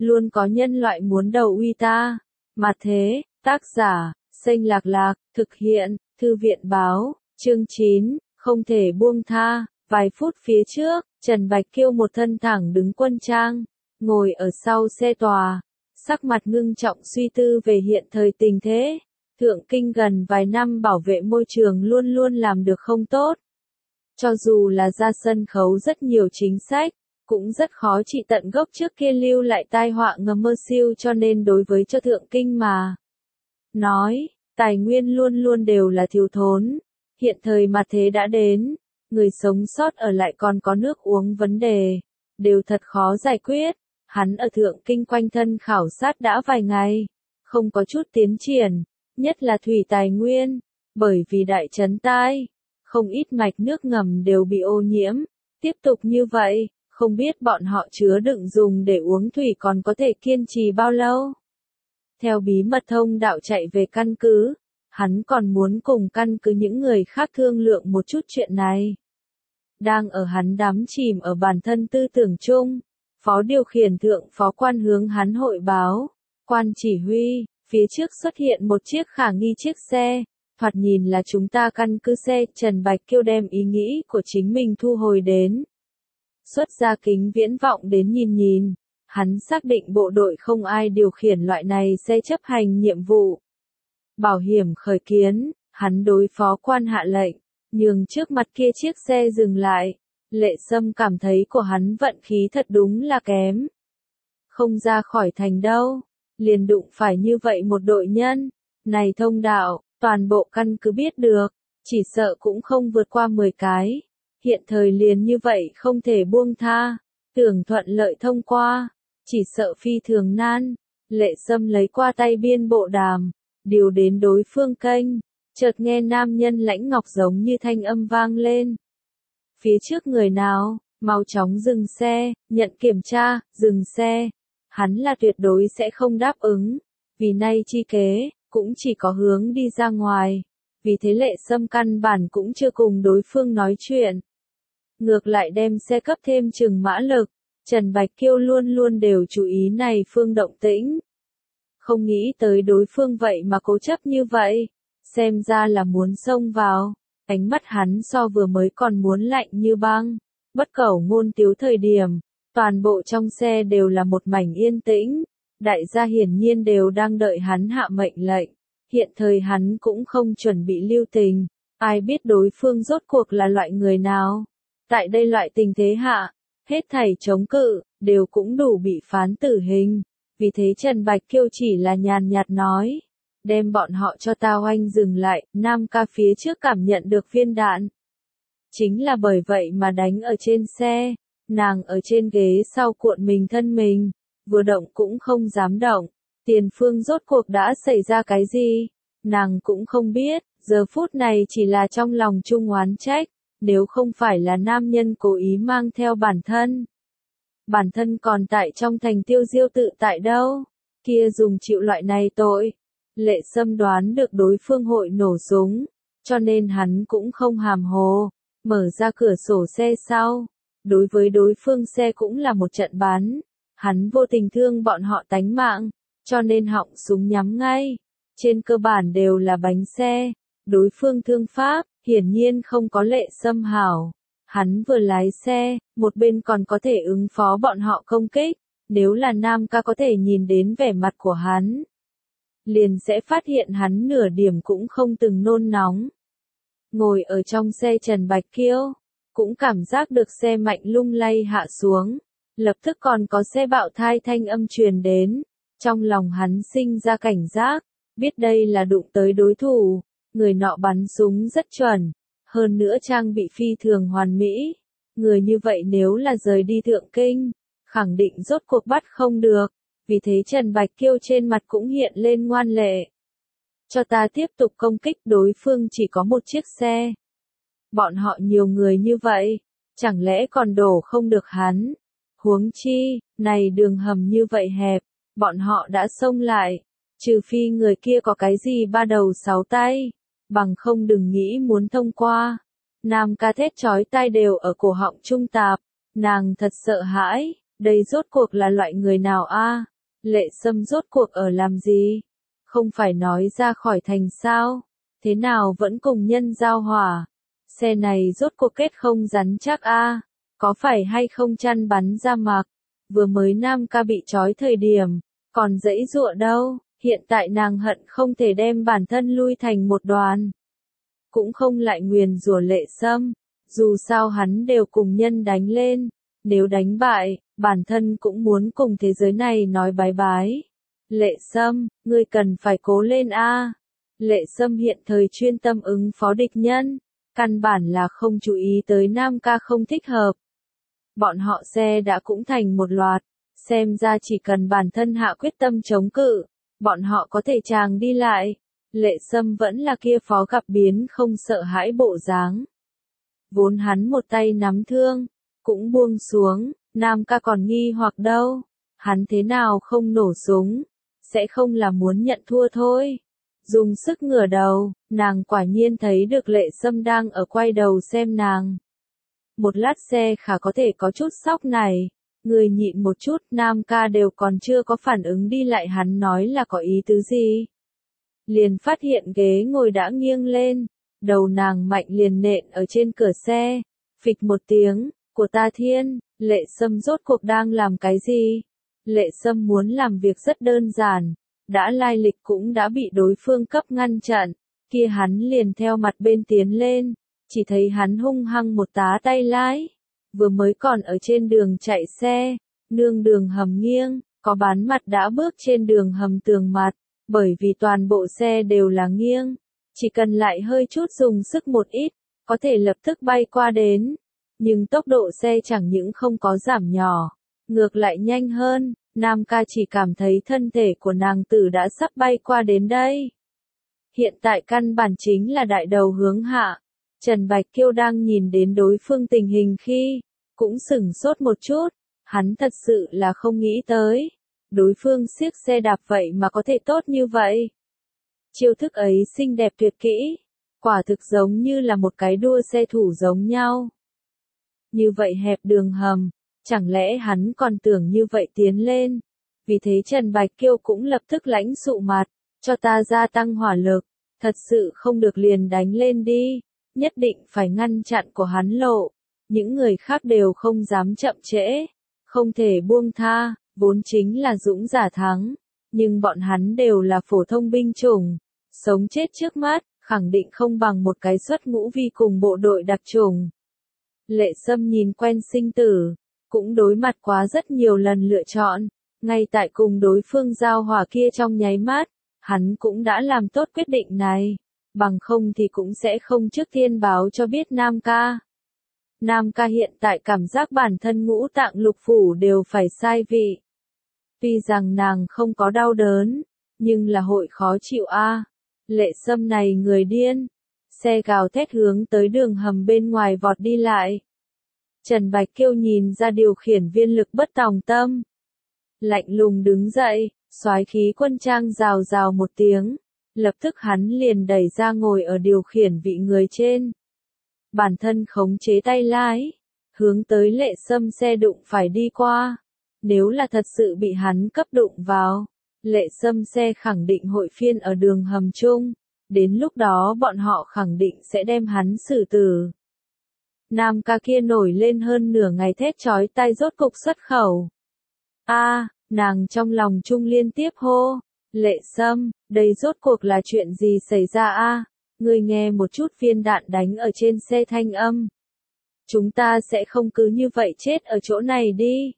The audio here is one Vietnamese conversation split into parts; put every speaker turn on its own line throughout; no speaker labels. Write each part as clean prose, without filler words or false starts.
luôn có nhân loại muốn đầu uy ta. Mà thế, tác giả, Xanh Lạc Lạc, thực hiện, Thư viện Báo, chương 9, không thể buông tha. Vài phút phía trước, Trần Bạch Kiêu một thân thẳng đứng quân trang, ngồi ở sau xe tòa, sắc mặt ngưng trọng suy tư về hiện thời tình thế. Thượng Kinh gần vài năm bảo vệ môi trường luôn luôn làm được không tốt. Cho dù là ra sân khấu rất nhiều chính sách, cũng rất khó trị tận gốc trước kia lưu lại tai họa ngầm mơ siêu, cho nên đối với cho Thượng Kinh mà nói, tài nguyên luôn luôn đều là thiếu thốn. Hiện thời mà thế đã đến, người sống sót ở lại còn có nước uống vấn đề, đều thật khó giải quyết. Hắn ở Thượng Kinh quanh thân khảo sát đã vài ngày, không có chút tiến triển, nhất là thủy tài nguyên, bởi vì đại trấn tai, không ít mạch nước ngầm đều bị ô nhiễm. Tiếp tục như vậy, không biết bọn họ chứa đựng dùng để uống thủy còn có thể kiên trì bao lâu. Theo bí mật thông đạo chạy về căn cứ, hắn còn muốn cùng căn cứ những người khác thương lượng một chút chuyện này. Đang ở hắn đắm chìm ở bản thân tư tưởng chung, phó điều khiển thượng phó quan hướng hắn hội báo. Quan chỉ huy, phía trước xuất hiện một chiếc khả nghi chiếc xe, thoạt nhìn là chúng ta căn cứ xe. Trần Bạch Kiêu đem ý nghĩ của chính mình thu hồi đến. Xuất ra kính viễn vọng đến nhìn nhìn, hắn xác định bộ đội không ai điều khiển loại này xe chấp hành nhiệm vụ. Bảo hiểm khởi kiến, hắn đối phó quan hạ lệnh, nhường trước mặt kia chiếc xe dừng lại. Lệ Sâm cảm thấy của hắn vận khí thật đúng là kém. Không ra khỏi thành đâu, liền đụng phải như vậy một đội nhân. Này thông đạo, toàn bộ căn cứ biết được, chỉ sợ cũng không vượt qua 10 cái. Hiện thời liền như vậy không thể buông tha, tưởng thuận lợi thông qua, chỉ sợ phi thường nan. Lệ Sâm lấy qua tay biên bộ đàm, điều đến đối phương kênh, chợt nghe nam nhân lãnh ngọc giống như thanh âm vang lên. Phía trước người nào, mau chóng dừng xe, nhận kiểm tra, dừng xe. Hắn là tuyệt đối sẽ không đáp ứng, vì nay chi kế, cũng chỉ có hướng đi ra ngoài. Vì thế Lệ Sâm căn bản cũng chưa cùng đối phương nói chuyện. Ngược lại đem xe cấp thêm chừng mã lực. Trần Bạch Kiêu luôn luôn đều chú ý này phương động tĩnh. Không nghĩ tới đối phương vậy mà cố chấp như vậy. Xem ra là muốn xông vào. Ánh mắt hắn so vừa mới còn muốn lạnh như băng. Bất cẩu ngôn tiếu thời điểm, toàn bộ trong xe đều là một mảnh yên tĩnh. Đại gia hiển nhiên đều đang đợi hắn hạ mệnh lệnh. Hiện thời hắn cũng không chuẩn bị lưu tình. Ai biết đối phương rốt cuộc là loại người nào. Tại đây loại tình thế hạ, hết thảy chống cự, đều cũng đủ bị phán tử hình. Vì thế Trần Bạch Kiêu chỉ là nhàn nhạt nói, đem bọn họ cho ta oanh dừng lại. Nam ca phía trước cảm nhận được viên đạn. Chính là bởi vậy mà đánh ở trên xe, nàng ở trên ghế sau cuộn mình thân mình, vừa động cũng không dám động. Tiền phương rốt cuộc đã xảy ra cái gì, nàng cũng không biết, giờ phút này chỉ là trong lòng chung oán trách. Nếu không phải là nam nhân cố ý mang theo bản thân còn tại trong thành tiêu diêu tự tại đâu, kia dùng chịu loại này tội. Lệ Sâm đoán được đối phương hội nổ súng, cho nên hắn cũng không hàm hồ, mở ra cửa sổ xe sau. Đối với đối phương xe cũng là một trận bắn, hắn vô tình thương bọn họ tánh mạng, cho nên họng súng nhắm ngay. Trên cơ bản đều là bánh xe, đối phương thương pháp hiển nhiên không có Lệ Sâm hảo. Hắn vừa lái xe, một bên còn có thể ứng phó bọn họ công kích. Nếu là Nam ca có thể nhìn đến vẻ mặt của hắn, liền sẽ phát hiện hắn nửa điểm cũng không từng nôn nóng. Ngồi ở trong xe Trần Bạch Kiêu, cũng cảm giác được xe mạnh lung lay hạ xuống. Lập tức còn có xe bạo thai thanh âm truyền đến. Trong lòng hắn sinh ra cảnh giác, biết đây là đụng tới đối thủ. Người nọ bắn súng rất chuẩn, hơn nữa trang bị phi thường hoàn mỹ. Người như vậy nếu là rời đi Thượng Kinh, khẳng định rốt cuộc bắt không được. Vì thế Trần Bạch Kiêu trên mặt cũng hiện lên ngoan lệ. Cho ta tiếp tục công kích, đối phương chỉ có một chiếc xe. Bọn họ nhiều người như vậy, chẳng lẽ còn đổ không được hắn. Huống chi, này đường hầm như vậy hẹp, bọn họ đã xông lại. Trừ phi người kia có cái gì ba đầu sáu tay, bằng không đừng nghĩ muốn thông qua. Nam ca thét chói tai đều ở cổ họng trung tạp, nàng thật sợ hãi, đây rốt cuộc là loại người nào a? Lệ Sâm rốt cuộc ở làm gì? Không phải nói ra khỏi thành sao? Thế nào vẫn cùng nhân giao hỏa? Xe này rốt cuộc kết không rắn chắc a? Có phải hay không chăn bắn ra mặc? Vừa mới Nam ca bị trói thời điểm, còn giãy giụa đâu, hiện tại nàng hận không thể đem bản thân lui thành một đoàn. Cũng không lại nguyền rủa Lệ Sâm, dù sao hắn đều cùng nhân đánh lên, nếu đánh bại, bản thân cũng muốn cùng thế giới này nói bái bái. Lệ Sâm, ngươi cần phải cố lên a. Lệ Sâm hiện thời chuyên tâm ứng phó địch nhân, căn bản là không chú ý tới Nam ca không thích hợp. Bọn họ xe đã cũng thành một loạt, xem ra chỉ cần bản thân hạ quyết tâm chống cự, bọn họ có thể tràng đi lại. Lệ Sâm vẫn là kia phó gặp biến không sợ hãi bộ dáng. Vốn hắn một tay nắm thương, cũng buông xuống, Nam ca còn nghi hoặc đâu, hắn thế nào không nổ súng, sẽ không là muốn nhận thua thôi. Dùng sức ngửa đầu, nàng quả nhiên thấy được Lệ Sâm đang ở quay đầu xem nàng. Một lát xe khả có thể có chút sóc này, người nhịn một chút, Nam ca đều còn chưa có phản ứng đi lại hắn nói là có ý tứ gì. Liền phát hiện ghế ngồi đã nghiêng lên, đầu nàng mạnh liền nện ở trên cửa xe, phịch một tiếng, của ta thiên, Lệ Sâm rốt cuộc đang làm cái gì? Lệ Sâm muốn làm việc rất đơn giản, đã lai lịch cũng đã bị đối phương cấp ngăn chặn, kia hắn liền theo mặt bên tiến lên, chỉ thấy hắn hung hăng một tá tay lái, vừa mới còn ở trên đường chạy xe, nương đường hầm nghiêng, có bán mặt đã bước trên đường hầm tường mặt, bởi vì toàn bộ xe đều là nghiêng, chỉ cần lại hơi chút dùng sức một ít, có thể lập tức bay qua đến, nhưng tốc độ xe chẳng những không có giảm nhỏ, ngược lại nhanh hơn. Nam ca chỉ cảm thấy thân thể của nàng tử đã sắp bay qua đến đây. Hiện tại căn bản chính là đại đầu hướng hạ. Trần Bạch Kiêu đang nhìn đến đối phương tình hình khi, cũng sửng sốt một chút, hắn thật sự là không nghĩ tới. Đối phương siếc xe đạp vậy mà có thể tốt như vậy. Chiêu thức ấy xinh đẹp tuyệt kỹ, quả thực giống như là một cái đua xe thủ giống nhau. Như vậy hẹp đường hầm. Chẳng lẽ hắn còn tưởng như vậy tiến lên? Vì thế Trần Bạch Kiêu cũng lập tức lãnh sụ mặt, cho ta gia tăng hỏa lực, thật sự không được liền đánh lên đi, nhất định phải ngăn chặn của hắn lộ. Những người khác đều không dám chậm trễ, không thể buông tha, vốn chính là dũng giả thắng, nhưng bọn hắn đều là phổ thông binh chủng, sống chết trước mắt, khẳng định không bằng một cái xuất ngũ vi cùng bộ đội đặc chủng. Lệ Sâm nhìn quen sinh tử, cũng đối mặt quá rất nhiều lần lựa chọn, ngay tại cùng đối phương giao hỏa kia trong nháy mắt, hắn cũng đã làm tốt quyết định này, bằng không thì cũng sẽ không trước tiên báo cho biết Nam ca. Nam ca hiện tại cảm giác bản thân ngũ tạng lục phủ đều phải sai vị. Tuy rằng nàng không có đau đớn, nhưng là hội khó chịu a. Lệ Sâm này người điên, xe gào thét hướng tới đường hầm bên ngoài vọt đi lại. Trần Bạch Kiêu nhìn ra điều khiển viên lực bất tòng tâm. Lạnh lùng đứng dậy, soái khí quân trang rào rào một tiếng. Lập tức hắn liền đẩy ra ngồi ở điều khiển vị người trên. Bản thân khống chế tay lái, hướng tới Lệ Sâm xe đụng phải đi qua. Nếu là thật sự bị hắn cấp đụng vào, Lệ Sâm xe khẳng định hội phiên ở đường hầm chung. Đến lúc đó bọn họ khẳng định sẽ đem hắn xử tử. Nam ca kia nổi lên hơn nửa ngày thét chói tai rốt cục xuất khẩu. A, nàng trong lòng chung liên tiếp hô. Lệ Sâm, đây rốt cuộc là chuyện gì xảy ra a? Ngươi nghe một chút viên đạn đánh ở trên xe thanh âm. Chúng ta sẽ không cứ như vậy chết ở chỗ này đi.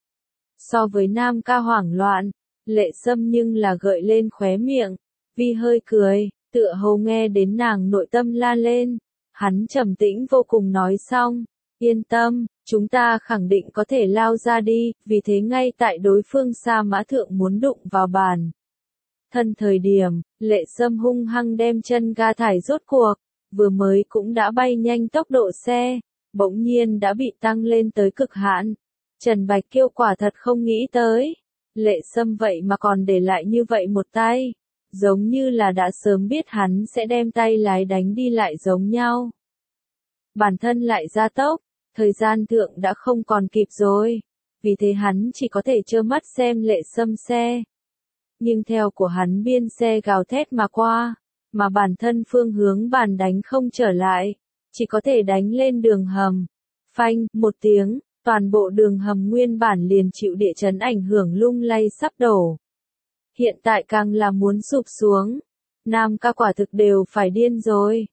So với Nam ca hoảng loạn, Lệ Sâm nhưng là gợi lên khóe miệng, vi hơi cười, tựa hồ nghe đến nàng nội tâm la lên. Hắn trầm tĩnh vô cùng nói xong, yên tâm, chúng ta khẳng định có thể lao ra đi, vì thế ngay tại đối phương Sa Mã Thượng muốn đụng vào bàn. Thân thời điểm, Lệ Sâm hung hăng đem chân ga thải rốt cuộc, vừa mới cũng đã bay nhanh tốc độ xe, bỗng nhiên đã bị tăng lên tới cực hạn. Trần Bạch Kiêu quả thật không nghĩ tới, Lệ Sâm vậy mà còn để lại như vậy một tay. Giống như là đã sớm biết hắn sẽ đem tay lái đánh đi lại giống nhau. Bản thân lại gia tốc, thời gian thượng đã không còn kịp rồi. vì thế hắn chỉ có thể trơ mắt xem Lệ Sâm xe. Nhưng theo của hắn biên xe gào thét mà qua, mà bản thân phương hướng bàn đánh không trở lại, chỉ có thể đánh lên đường hầm. Phanh, một tiếng, toàn bộ đường hầm nguyên bản liền chịu địa chấn ảnh hưởng lung lay sắp đổ. Hiện tại càng là muốn sụp xuống. Nam ca quả thực đều phải điên rồi.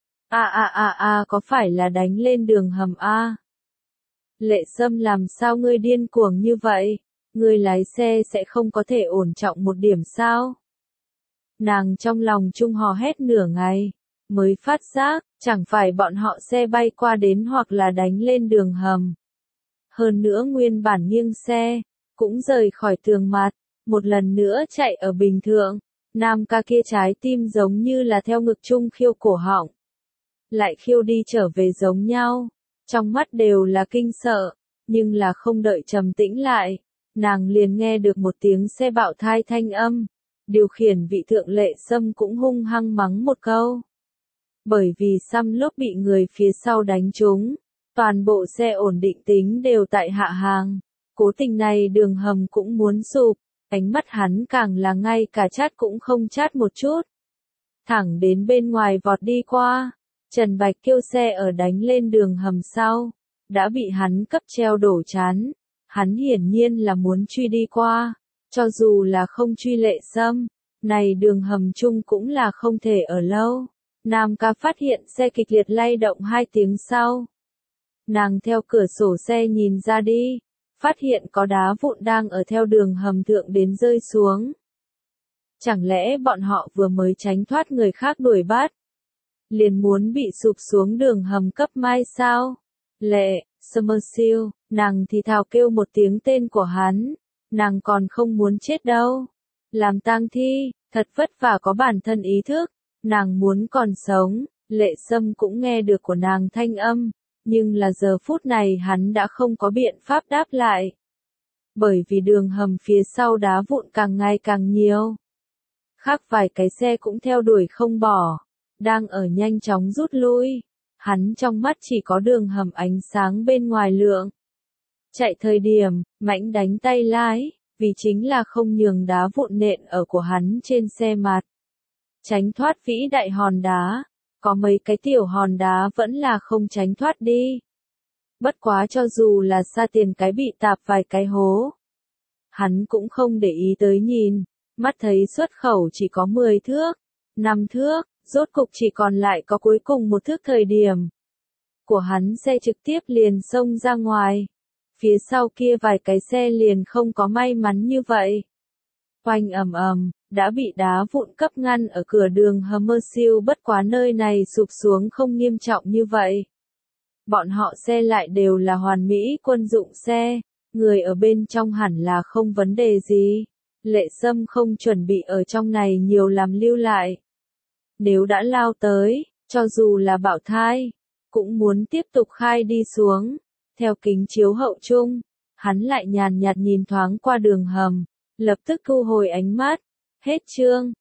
Có phải là đánh lên đường hầm a? Lệ Sâm làm sao ngươi điên cuồng như vậy? Ngươi lái xe sẽ không có thể ổn trọng một điểm sao? Nàng trong lòng chung hò hét nửa ngày, mới phát giác, chẳng phải bọn họ xe bay qua đến hoặc là đánh lên đường hầm. Hơn nữa nguyên bản nghiêng xe, cũng rời khỏi tường mặt, một lần nữa chạy ở bình thường. Nam ca kia trái tim giống như là theo ngực chung khiêu cổ họng. Lại khiêu đi trở về giống nhau, trong mắt đều là kinh sợ, nhưng là không đợi trầm tĩnh lại, nàng liền nghe được một tiếng xe bạo thai thanh âm, điều khiển vị thượng Lệ Sâm cũng hung hăng mắng một câu. Bởi vì xăm lốp bị người phía sau đánh trúng, toàn bộ xe ổn định tính đều tại hạ hàng, cố tình này đường hầm cũng muốn sụp, ánh mắt hắn càng là ngay cả chát cũng không chát một chút. Thẳng đến bên ngoài vọt đi qua. Trần Bạch kêu xe ở đánh lên đường hầm sau, đã bị hắn cấp treo đổ chán. Hắn hiển nhiên là muốn truy đi qua, cho dù là không truy Lệ Sâm, này đường hầm chung cũng là không thể ở lâu. Nam ca phát hiện xe kịch liệt lay động 2 tiếng sau. Nàng theo cửa sổ xe nhìn ra đi, phát hiện có đá vụn đang ở theo đường hầm thượng đến rơi xuống. Chẳng lẽ bọn họ vừa mới tránh thoát người khác đuổi bắt? Liền muốn bị sụp xuống đường hầm cấp mai sao? Lệ, Summersill, nàng thì thào kêu một tiếng tên của hắn, nàng còn không muốn chết đâu. Làm tang thi, thật vất vả có bản thân ý thức, nàng muốn còn sống. Lệ Sâm cũng nghe được của nàng thanh âm, nhưng là giờ phút này hắn đã không có biện pháp đáp lại. Bởi vì đường hầm phía sau đá vụn càng ngày càng nhiều. Khác vài cái xe cũng theo đuổi không bỏ, đang ở nhanh chóng rút lui. Hắn trong mắt chỉ có đường hầm ánh sáng bên ngoài lượng. Chạy thời điểm, Mãnh đánh tay lái, vì chính là không nhường đá vụn nện ở của hắn trên xe mặt. Tránh thoát vĩ đại hòn đá, có mấy cái tiểu hòn đá vẫn là không tránh thoát đi. Bất quá cho dù là xa tiền cái bị tạp vài cái hố. Hắn cũng không để ý tới nhìn, mắt thấy xuất khẩu chỉ có 10 thước, 5 thước, rốt cục chỉ còn lại có cuối cùng 1 thước thời điểm. Của hắn xe trực tiếp liền xông ra ngoài. Phía sau kia vài cái xe liền không có may mắn như vậy. Oanh ầm ầm, đã bị đá vụn cấp ngăn ở cửa đường Summersill, bất quá nơi này sụp xuống không nghiêm trọng như vậy. Bọn họ xe lại đều là hoàn mỹ quân dụng xe, người ở bên trong hẳn là không vấn đề gì. Lệ Sâm không chuẩn bị ở trong này nhiều làm lưu lại. Nếu đã lao tới, cho dù là bạo thai, cũng muốn tiếp tục khai đi xuống. Theo kính chiếu hậu chung, hắn lại nhàn nhạt nhìn thoáng qua đường hầm, lập tức thu hồi ánh mắt. Hết chương.